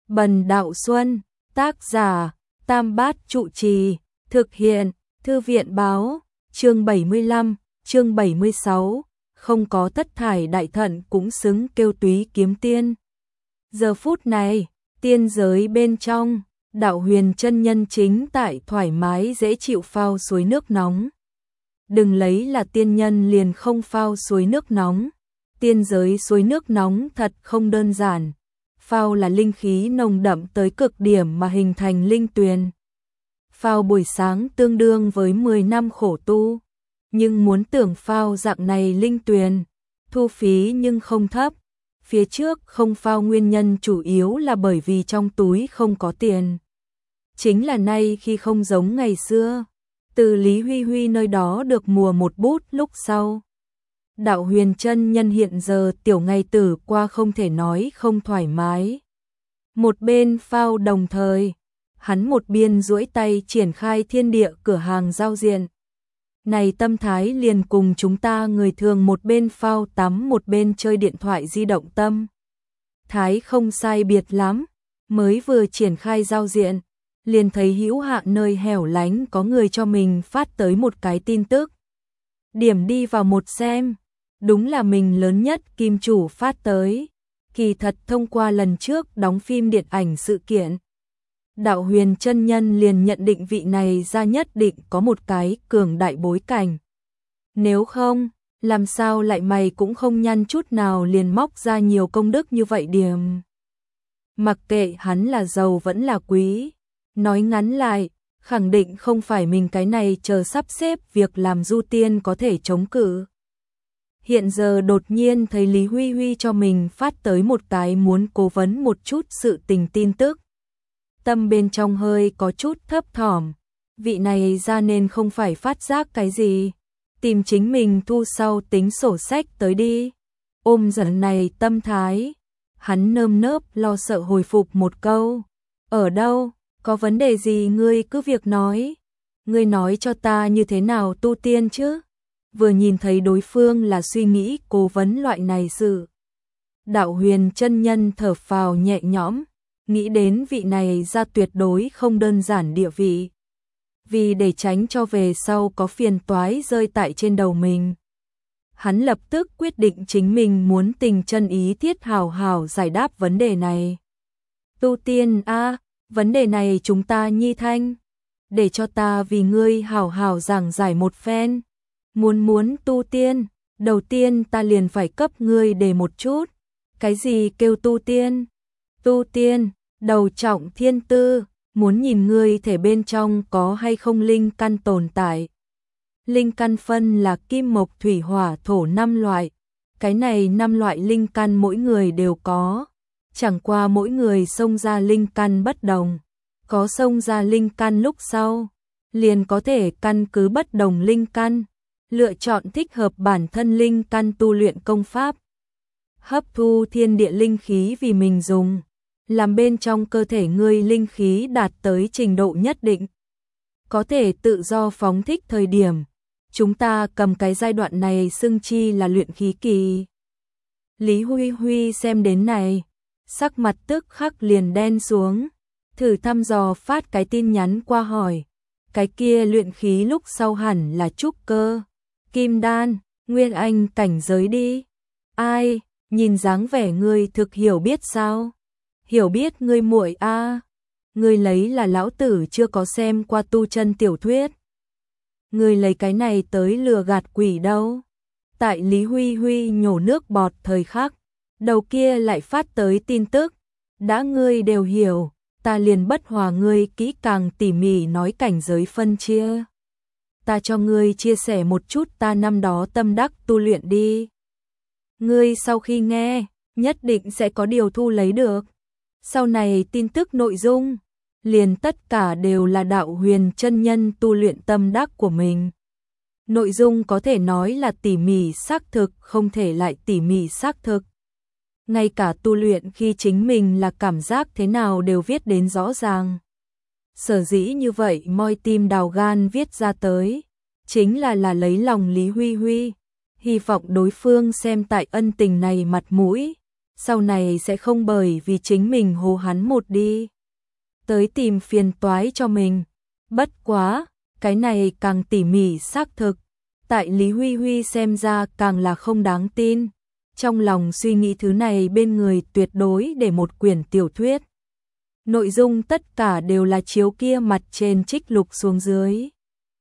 Bần Đạo Xuân, tác giả, Tam Bát Trụ Trì, thực hiện, Thư viện Báo, chương 75, chương 76, không có thất thải đại thận cũng xứng kêu túy kiếm tiên. Giờ phút này, tiên giới bên trong, Đạo Huyền chân nhân chính tại thoải mái dễ chịu phao suối nước nóng. Đừng lấy là tiên nhân liền không phao suối nước nóng, tiên giới suối nước nóng thật không đơn giản. Phao là linh khí nồng đậm tới cực điểm mà hình thành linh tuyền. Phao buổi sáng tương đương với 10 năm khổ tu, nhưng muốn tưởng phao dạng này linh tuyền, thu phí nhưng không thấp. Phía trước không phao nguyên nhân chủ yếu là bởi vì trong túi không có tiền. Chính là nay khi không giống ngày xưa, từ Lý Huy Huy nơi đó được mùa một bút lúc sau. Đạo Huyền chân nhân hiện giờ tiểu ngày tử qua không thể nói không thoải mái. Một bên phao đồng thời, hắn một biên duỗi tay triển khai thiên địa cửa hàng giao diện. Này tâm thái liền cùng chúng ta người thường một bên phao tắm một bên chơi điện thoại di động tâm. Thái không sai biệt lắm, mới vừa triển khai giao diện, liền thấy hữu hạn nơi hẻo lánh có người cho mình phát tới một cái tin tức. Điểm đi vào một xem. Đúng là mình lớn nhất kim chủ phát tới. Kỳ thật thông qua lần trước đóng phim điện ảnh sự kiện, Đạo Huyền chân nhân liền nhận định vị này ra nhất định có một cái cường đại bối cảnh. Nếu không, làm sao lại mày cũng không nhăn chút nào liền móc ra nhiều công đức như vậy điểm. Mặc kệ hắn là giàu vẫn là quý, nói ngắn lại, khẳng định không phải mình cái này chờ sắp xếp việc làm du tiên có thể chống cự. Hiện giờ đột nhiên thấy Lý Huy Huy cho mình phát tới một cái muốn cố vấn một chút sự tình tin tức. Tâm bên trong hơi có chút thấp thỏm, vị này ra nên không phải phát giác cái gì, tìm chính mình thu sau tính sổ sách tới đi. Ôm dần này tâm thái, hắn nơm nớp lo sợ hồi phục một câu. Ở đâu, có vấn đề gì ngươi cứ việc nói, ngươi nói cho ta như thế nào tu tiên chứ. Vừa nhìn thấy đối phương là suy nghĩ cố vấn loại này sự. Đạo Huyền chân nhân thở phào nhẹ nhõm, nghĩ đến vị này ra tuyệt đối không đơn giản địa vị. Vì để tránh cho về sau có phiền toái rơi tại trên đầu mình, hắn lập tức quyết định chính mình muốn tình chân ý thiết hào hào giải đáp vấn đề này. Tu tiên a, vấn đề này chúng ta nhi thanh, để cho ta vì ngươi hào hào giảng giải một phen. Muốn tu tiên, đầu tiên ta liền phải cấp ngươi để một chút. Cái gì kêu tu tiên? Tu tiên, đầu trọng thiên tư, muốn nhìn ngươi thể bên trong có hay không linh căn tồn tại. Linh căn phân là kim mộc thủy hỏa thổ 5 loại. Cái này 5 loại linh căn mỗi người đều có. Chẳng qua mỗi người xông ra linh căn bất đồng. Có xông ra linh căn lúc sau, liền có thể căn cứ bất đồng linh căn, lựa chọn thích hợp bản thân linh căn tu luyện công pháp. Hấp thu thiên địa linh khí vì mình dùng, làm bên trong cơ thể ngươi linh khí đạt tới trình độ nhất định, có thể tự do phóng thích thời điểm. Chúng ta cầm cái giai đoạn này xưng chi là luyện khí kỳ. Lý Huy Huy xem đến này, sắc mặt tức khắc liền đen xuống, thử thăm dò phát cái tin nhắn qua hỏi. Cái kia luyện khí lúc sau hẳn là trúc cơ, kim đan, nguyên anh cảnh giới đi. Ai, nhìn dáng vẻ ngươi thực hiểu biết sao? Hiểu biết ngươi muội a, ngươi lấy là lão tử chưa có xem qua tu chân tiểu thuyết. Ngươi lấy cái này tới lừa gạt quỷ đâu. Tại Lý Huy Huy nhổ nước bọt thời khắc, đầu kia lại phát tới tin tức. Đã ngươi đều hiểu, ta liền bất hòa ngươi kỹ càng tỉ mỉ nói cảnh giới phân chia. Ta cho ngươi chia sẻ một chút ta năm đó tâm đắc tu luyện đi. Ngươi sau khi nghe, nhất định sẽ có điều thu lấy được. Sau này tin tức nội dung, liền tất cả đều là Đạo Huyền chân nhân tu luyện tâm đắc của mình. Nội dung có thể nói là tỉ mỉ xác thực, không thể lại tỉ mỉ xác thực. Ngay cả tu luyện khi chính mình là cảm giác thế nào đều viết đến rõ ràng. Sở dĩ như vậy moi tim đào gan viết ra tới, chính là lấy lòng Lý Huy Huy, hy vọng đối phương xem tại ân tình này mặt mũi, sau này sẽ không bởi vì chính mình hố hắn một đi tới tìm phiền toái cho mình. Bất quá, cái này càng tỉ mỉ xác thực, tại Lý Huy Huy xem ra càng là không đáng tin. Trong lòng suy nghĩ thứ này bên người tuyệt đối để một quyển tiểu thuyết. Nội dung tất cả đều là chiếu kia mặt trên trích lục xuống dưới.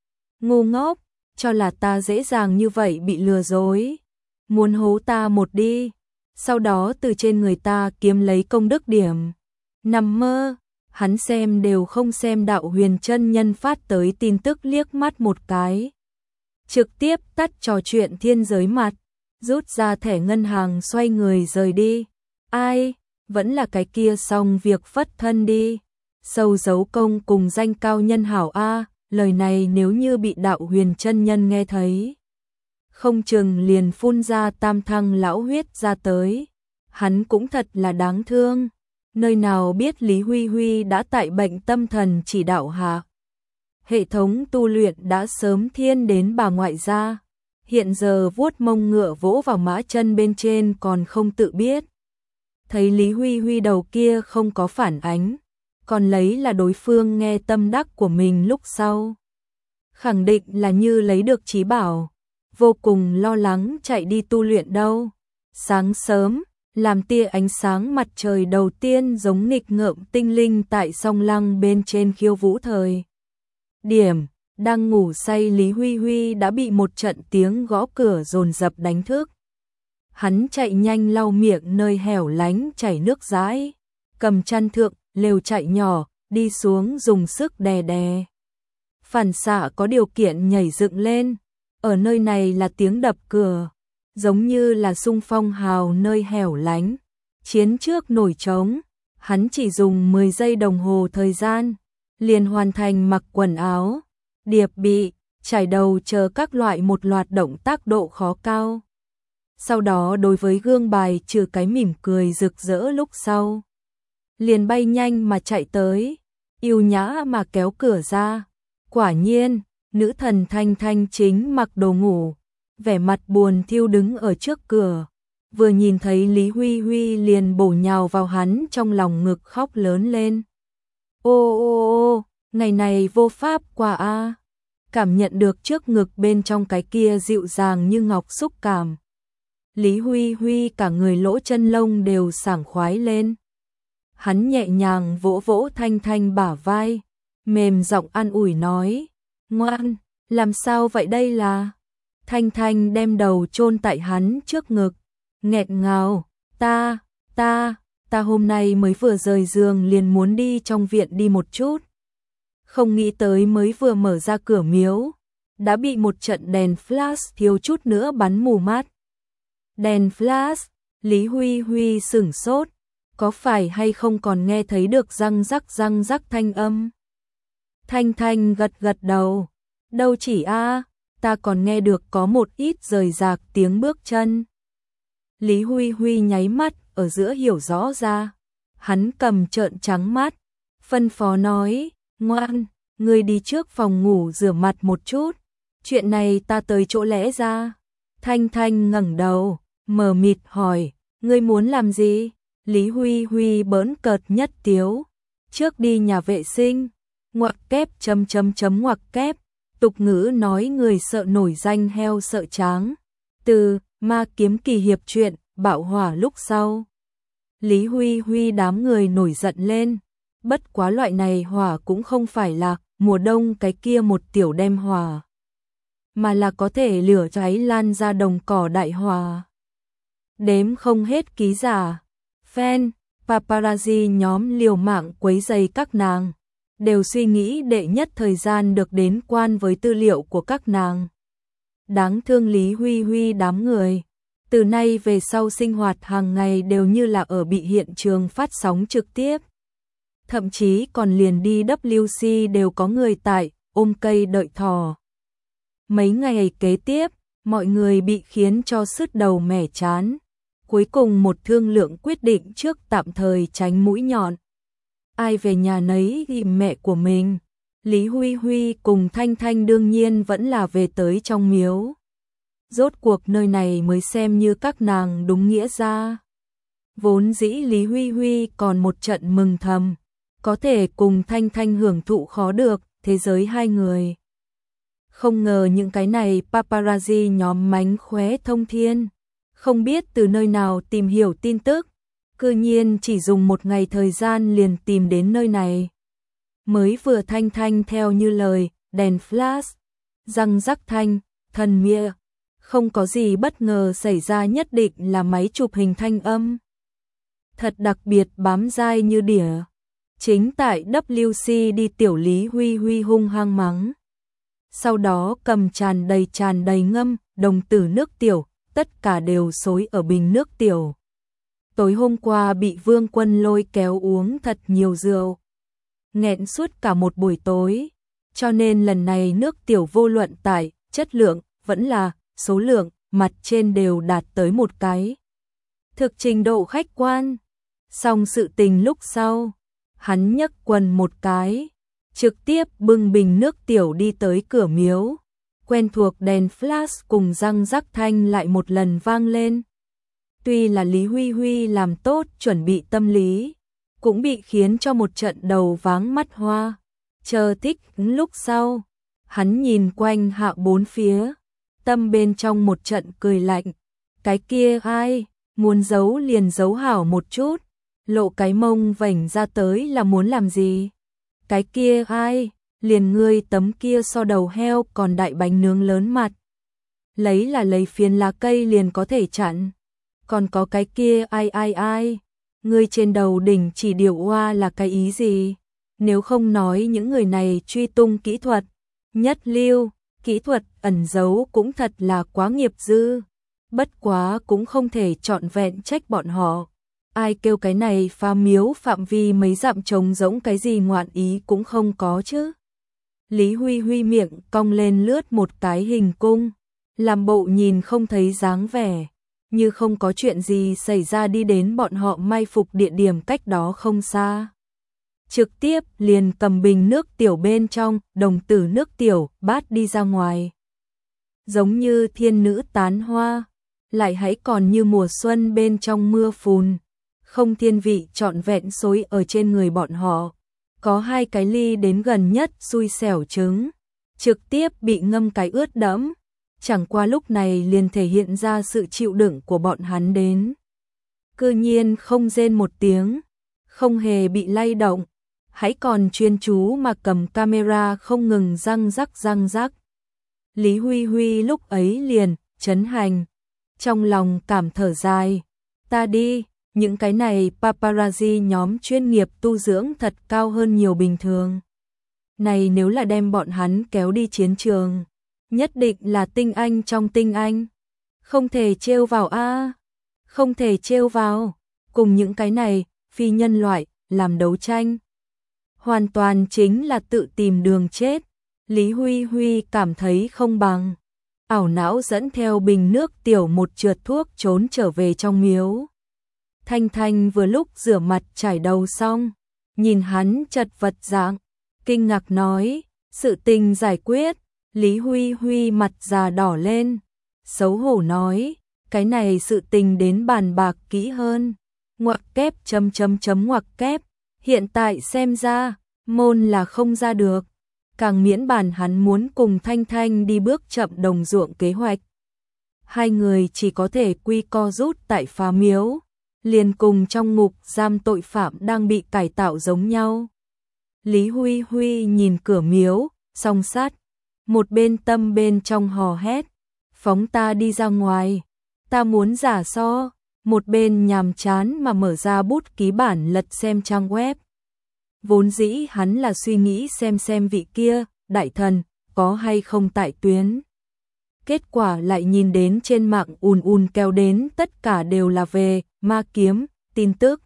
Ngu ngốc, cho là ta dễ dàng như vậy bị lừa dối. Muốn hố ta một đi, sau đó từ trên người ta kiếm lấy công đức điểm. Nằm mơ, hắn xem đều không xem Đạo Huyền chân nhân phát tới tin tức liếc mắt một cái. Trực tiếp tắt trò chuyện thiên giới mặt, rút ra thẻ ngân hàng xoay người rời đi. Ai, vẫn là cái kia xong việc phất thân đi. Sâu giấu công cùng danh cao nhân hảo A, lời này nếu như bị Đạo Huyền chân nhân nghe thấy, không chừng liền phun ra tam thăng lão huyết ra tới. Hắn cũng thật là đáng thương. Nơi nào biết Lý Huy Huy đã tại bệnh tâm thần chỉ đạo hạ. Hệ thống tu luyện đã sớm thiên đến bà ngoại gia. Hiện giờ vuốt mông ngựa vỗ vào mã chân bên trên còn không tự biết. Thấy Lý Huy Huy đầu kia không có phản ánh, còn lấy là đối phương nghe tâm đắc của mình lúc sau. Khẳng định là như lấy được trí bảo, vô cùng lo lắng chạy đi tu luyện đâu. Sáng sớm, làm tia ánh sáng mặt trời đầu tiên giống nghịch ngợm tinh linh tại song lăng bên trên khiêu vũ thời điểm, đang ngủ say Lý Huy Huy đã bị một trận tiếng gõ cửa dồn dập đánh thức. Hắn chạy nhanh lau miệng nơi hẻo lánh chảy nước dãi, cầm chăn thượng, lều chạy nhỏ, đi xuống dùng sức đè đè. Phản xạ có điều kiện nhảy dựng lên, ở nơi này là tiếng đập cửa, giống như là xung phong hào nơi hẻo lánh. Chiến trước nổi trống, hắn chỉ dùng 10 giây đồng hồ thời gian, liền hoàn thành mặc quần áo, điệp bị, trải đầu chờ các loại một loạt động tác độ khó cao. Sau đó đối với gương bài trừ cái mỉm cười rực rỡ lúc sau, liền bay nhanh mà chạy tới, yêu nhã mà kéo cửa ra. Quả nhiên, nữ thần Thanh Thanh chính mặc đồ ngủ, vẻ mặt buồn thiêu đứng ở trước cửa, vừa nhìn thấy Lý Huy Huy liền bổ nhào vào hắn trong lòng ngực khóc lớn lên. Ô ô ô, ngày này vô pháp qua a. Cảm nhận được trước ngực bên trong cái kia dịu dàng như ngọc xúc cảm. Lý Huy Huy cả người lỗ chân lông đều sảng khoái lên. Hắn nhẹ nhàng vỗ vỗ Thanh Thanh bả vai, mềm giọng an ủi nói, ngoan, làm sao vậy đây là? Thanh Thanh đem đầu chôn tại hắn trước ngực, nghẹn ngào, ta hôm nay mới vừa rời giường liền muốn đi trong viện đi một chút. Không nghĩ tới mới vừa mở ra cửa miếu, đã bị một trận đèn flash thiếu chút nữa bắn mù mắt. Đèn flash, Lý Huy Huy sửng sốt, có phải hay không còn nghe thấy được răng rắc thanh âm? Thanh Thanh gật gật đầu, đâu chỉ ta còn nghe được có một ít rời rạc tiếng bước chân. Lý Huy Huy nháy mắt ở giữa hiểu rõ ra, hắn cầm trợn trắng mắt, phân phó nói, ngoan, ngươi đi trước phòng ngủ rửa mặt một chút, chuyện này ta tới chỗ lẽ ra. Thanh Thanh ngẩng đầu, mờ mịt hỏi, ngươi muốn làm gì? Lý Huy Huy bỡn cợt nhất tiếu, trước đi nhà vệ sinh, ngoặc kép ngoặc kép, tục ngữ nói người sợ nổi danh heo sợ tráng, từ Ma Kiếm Kỳ hiệp truyện, bạo hỏa lúc sau. Lý Huy Huy đám người nổi giận lên, bất quá loại này hỏa cũng không phải là mùa đông cái kia một tiểu đem hỏa, mà là có thể lửa cháy lan ra đồng cỏ đại hỏa. Đếm không hết ký giả, fan, paparazzi nhóm liều mạng quấy rầy các nàng, đều suy nghĩ đệ nhất thời gian được đến quan với tư liệu của các nàng. Đáng thương Lý Huy Huy đám người, từ nay về sau sinh hoạt hàng ngày đều như là ở bị hiện trường phát sóng trực tiếp. Thậm chí còn liền đi WC đều có người tại, ôm cây đợi thỏ. Mấy ngày kế tiếp, mọi người bị khiến cho sứt đầu mẻ chán. Cuối cùng một thương lượng quyết định trước tạm thời tránh mũi nhọn. Ai về nhà nấy ghim mẹ của mình. Lý Huy Huy cùng Thanh Thanh đương nhiên vẫn là về tới trong miếu. Rốt cuộc nơi này mới xem như các nàng đúng nghĩa ra. Vốn dĩ Lý Huy Huy còn một trận mừng thầm, có thể cùng Thanh Thanh hưởng thụ khó được thế giới hai người. Không ngờ những cái này paparazzi nhóm mánh khóe thông thiên, không biết từ nơi nào tìm hiểu tin tức, cư nhiên chỉ dùng một ngày thời gian liền tìm đến nơi này. Mới vừa Thanh Thanh theo như lời, đèn flash, răng rắc thanh, thần mia, không có gì bất ngờ xảy ra, nhất định là máy chụp hình thanh âm. Thật đặc biệt bám dai như đỉa. Chính tại WC đi tiểu Lý Huy Huy hung hăng mắng. Sau đó cầm tràn đầy ngâm, đồng tử nước tiểu, tất cả đều xối ở bình nước tiểu. Tối hôm qua bị Vương Quân lôi kéo uống thật nhiều rượu, nghẹn suốt cả một buổi tối, cho nên lần này nước tiểu vô luận tại chất lượng vẫn là số lượng, mặt trên đều đạt tới một cái thực trình độ khách quan. Xong sự tình lúc sau, hắn nhấc quần một cái, trực tiếp bưng bình nước tiểu đi tới cửa miếu. Quen thuộc đèn flash cùng răng rắc thanh lại một lần vang lên. Tuy là Lý Huy Huy làm tốt chuẩn bị tâm lý, cũng bị khiến cho một trận đầu váng mắt hoa. Chờ tích lúc sau, hắn nhìn quanh hạ bốn phía, tâm bên trong một trận cười lạnh. Cái kia ai, muốn giấu liền giấu hảo một chút, lộ cái mông vảnh ra tới là muốn làm gì? Cái kia ai, liền ngươi tấm kia so đầu heo còn đại bánh nướng lớn mặt. Lấy là lấy phiến lá cây liền có thể chặn. Còn có cái kia ai, ngươi trên đầu đỉnh chỉ điều oa là cái ý gì? Nếu không nói những người này truy tung kỹ thuật, nhất lưu, kỹ thuật ẩn giấu cũng thật là quá nghiệp dư. Bất quá cũng không thể trọn vẹn trách bọn họ. Ai kêu cái này phá miếu phạm vi mấy dặm trống rỗng cái gì ngoạn ý cũng không có chứ. Lý Huy Huy miệng cong lên lướt một cái hình cung, làm bộ nhìn không thấy dáng vẻ, như không có chuyện gì xảy ra đi đến bọn họ mai phục địa điểm cách đó không xa. Trực tiếp liền cầm bình nước tiểu bên trong, đồng tử nước tiểu, bát đi ra ngoài. Giống như thiên nữ tán hoa, lại hãy còn như mùa xuân bên trong mưa phùn. Không thiên vị trọn vẹn xối ở trên người bọn họ. Có hai cái ly đến gần nhất xui xẻo trứng, trực tiếp bị ngâm cái ướt đẫm. Chẳng qua lúc này liền thể hiện ra sự chịu đựng của bọn hắn đến. Cư nhiên không rên một tiếng, không hề bị lay động, hãy còn chuyên chú mà cầm camera không ngừng răng rắc. Lý Huy Huy lúc ấy liền chấn hành, trong lòng cảm thở dài, ta đi. Những cái này paparazzi nhóm chuyên nghiệp tu dưỡng thật cao hơn nhiều bình thường. Này nếu là đem bọn hắn kéo đi chiến trường, nhất định là tinh anh trong tinh anh. Không thể trêu vào không thể trêu vào, cùng những cái này, phi nhân loại, làm đấu tranh. Hoàn toàn chính là tự tìm đường chết. Lý Huy Huy cảm thấy không bằng. Ảo não dẫn theo bình nước tiểu một trượt thuốc trốn trở về trong miếu. Thanh Thanh vừa lúc rửa mặt chải đầu xong, nhìn hắn chật vật dạng, kinh ngạc nói, sự tình giải quyết. Lý Huy Huy mặt già đỏ lên, xấu hổ nói, cái này sự tình đến bàn bạc kỹ hơn. Ngoặc kép ngoặc kép, hiện tại xem ra, môn là không ra được, càng miễn bàn hắn muốn cùng Thanh Thanh đi bước chậm đồng ruộng kế hoạch. Hai người chỉ có thể quy co rút tại phá miếu, liền cùng trong ngục giam tội phạm đang bị cải tạo giống nhau. Lý Huy Huy nhìn cửa miếu, song sát, một bên tâm bên trong hò hét, phóng ta đi ra ngoài, ta muốn giả so, một bên nhàm chán mà mở ra bút ký bản lật xem trang web. Vốn dĩ hắn là suy nghĩ xem vị kia, đại thần, có hay không tại tuyến. Kết quả lại nhìn đến trên mạng ùn kéo đến tất cả đều là về ma kiếm, tin tức.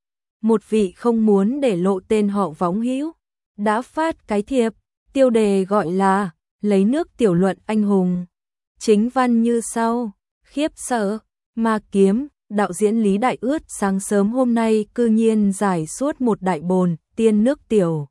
Một vị không muốn để lộ tên họ võng hữu đã phát cái thiệp, tiêu đề gọi là lấy nước tiểu luận anh hùng. Chính văn như sau, khiếp sợ, ma kiếm, đạo diễn Lý Đại Ướt sáng sớm hôm nay cư nhiên giải suốt một đại bồn tiên nước tiểu.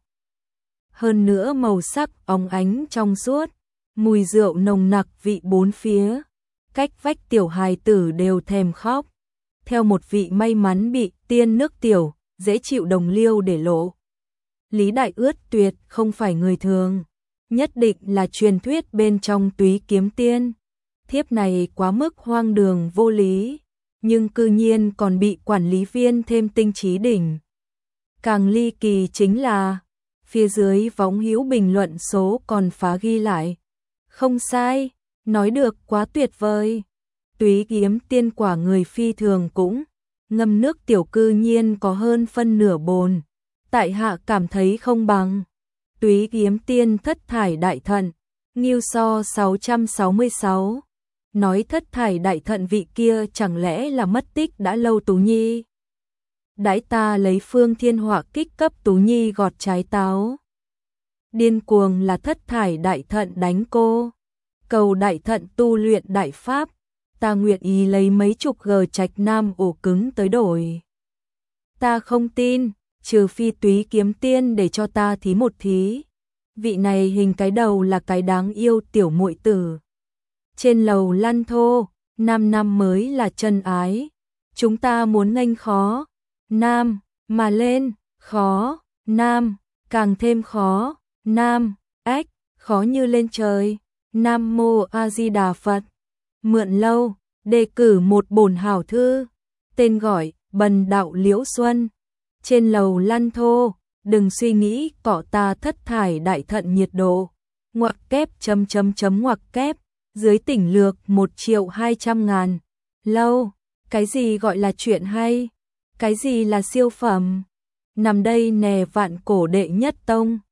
Hơn nữa màu sắc óng ánh trong suốt, mùi rượu nồng nặc vị bốn phía, cách vách tiểu hài tử đều thèm khóc. theo một vị may mắn bị tiên nước tiểu, dễ chịu đồng liêu để lộ. Lý Đại Ướt tuyệt không phải người thường, nhất định là truyền thuyết bên trong Túy Kiếm Tiên. Thiếp này quá mức hoang đường vô lý, nhưng cư nhiên còn bị quản lý viên thêm tinh trí đỉnh. Càng ly kỳ chính là, phía dưới võng hữu bình luận số còn phá ghi lại. Không sai, nói được quá tuyệt vời. Túy Kiếm Tiên quả người phi thường cũng, ngâm nước tiểu cư nhiên có hơn phân nửa bồn. Tại hạ cảm thấy không bằng. Túy Kiếm Tiên thất thải đại thận, Ngưu So 666. Nói thất thải đại thận vị kia chẳng lẽ là mất tích đã lâu Tú Nhi. Đãi ta lấy phương thiên hỏa kích cấp Tú Nhi gọt trái táo. Điên cuồng là thất thải đại thận đánh cô. Cầu đại thận tu luyện đại pháp, ta nguyện ý lấy mấy chục gờ trạch nam ổ cứng tới đổi. Ta không tin, trừ phi Túy Kiếm Tiên để cho ta thí một thí. Vị này hình cái đầu là cái đáng yêu tiểu muội tử. Trên lầu lăn thô, nam năm mới là chân ái. Chúng ta muốn nghênh khó, nam, mà lên, khó, nam, càng thêm khó, nam, ếch, khó như lên trời. Nam Mô A Di Đà Phật. Mượn lâu, đề cử một bổn hảo thư, tên gọi Bần Đạo Liễu Xuân. Trên lầu lăn thô, đừng suy nghĩ cọ ta thất thải đại thận nhiệt độ. Ngoặc kép ngoặc kép, dưới tỉnh lược 1.200.000. Lâu, cái gì gọi là chuyện hay? Cái gì là siêu phẩm? Nằm đây nè vạn cổ đệ nhất tông.